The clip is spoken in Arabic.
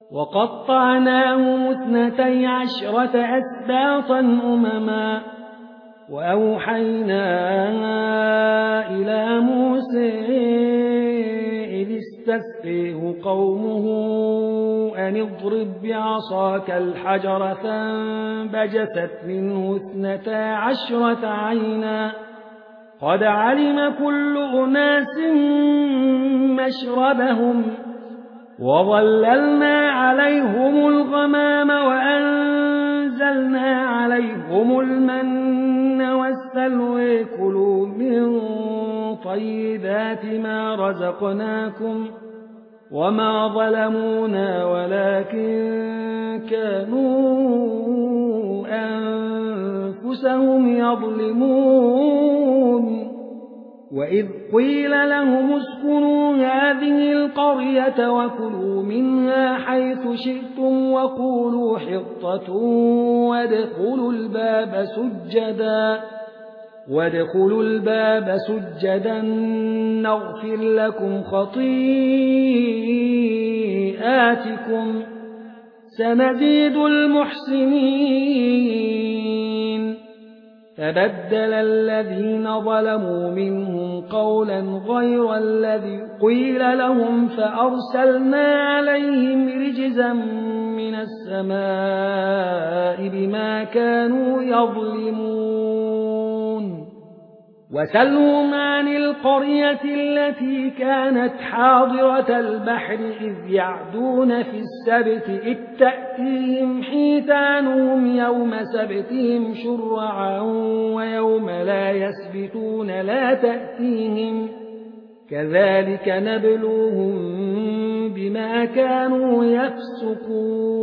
وقطعناهم 12 أسباطا أمما وأوحينا إلى موسى إذ استسقيه قومه أن اضرب بعصاك الحجر فانبجست منه 12 عينا قد علم كل أناس مشربهم وظللنا عليهم الغمام وأنزلنا عليهم المن والسلوى كلوا من طيبات ما رزقناكم وما ظلمونا ولكن كانوا أنفسهم يظلمون وإذ قيل لهم اسكنوا هذه القرية وكلوا منها حيث شئتم وقولوا حطة وادخلوا الباب سجدا نغفر لكم خطيئاتكم سنزيد المحسنين فبدل الذين ظلموا منهم قولا غير الذي قيل لهم فأرسلنا عليهم رجزا من السماء بما كانوا يظلمون وسلهم عن القرية التي كانت حاضرة البحر إذ يعدون في السبت إذ تأتيهم حيتانهم يوم سبتهم شرعا ويوم لا يسبتون لا تأتيهم كذلك نبلوهم بما كانوا يفسقون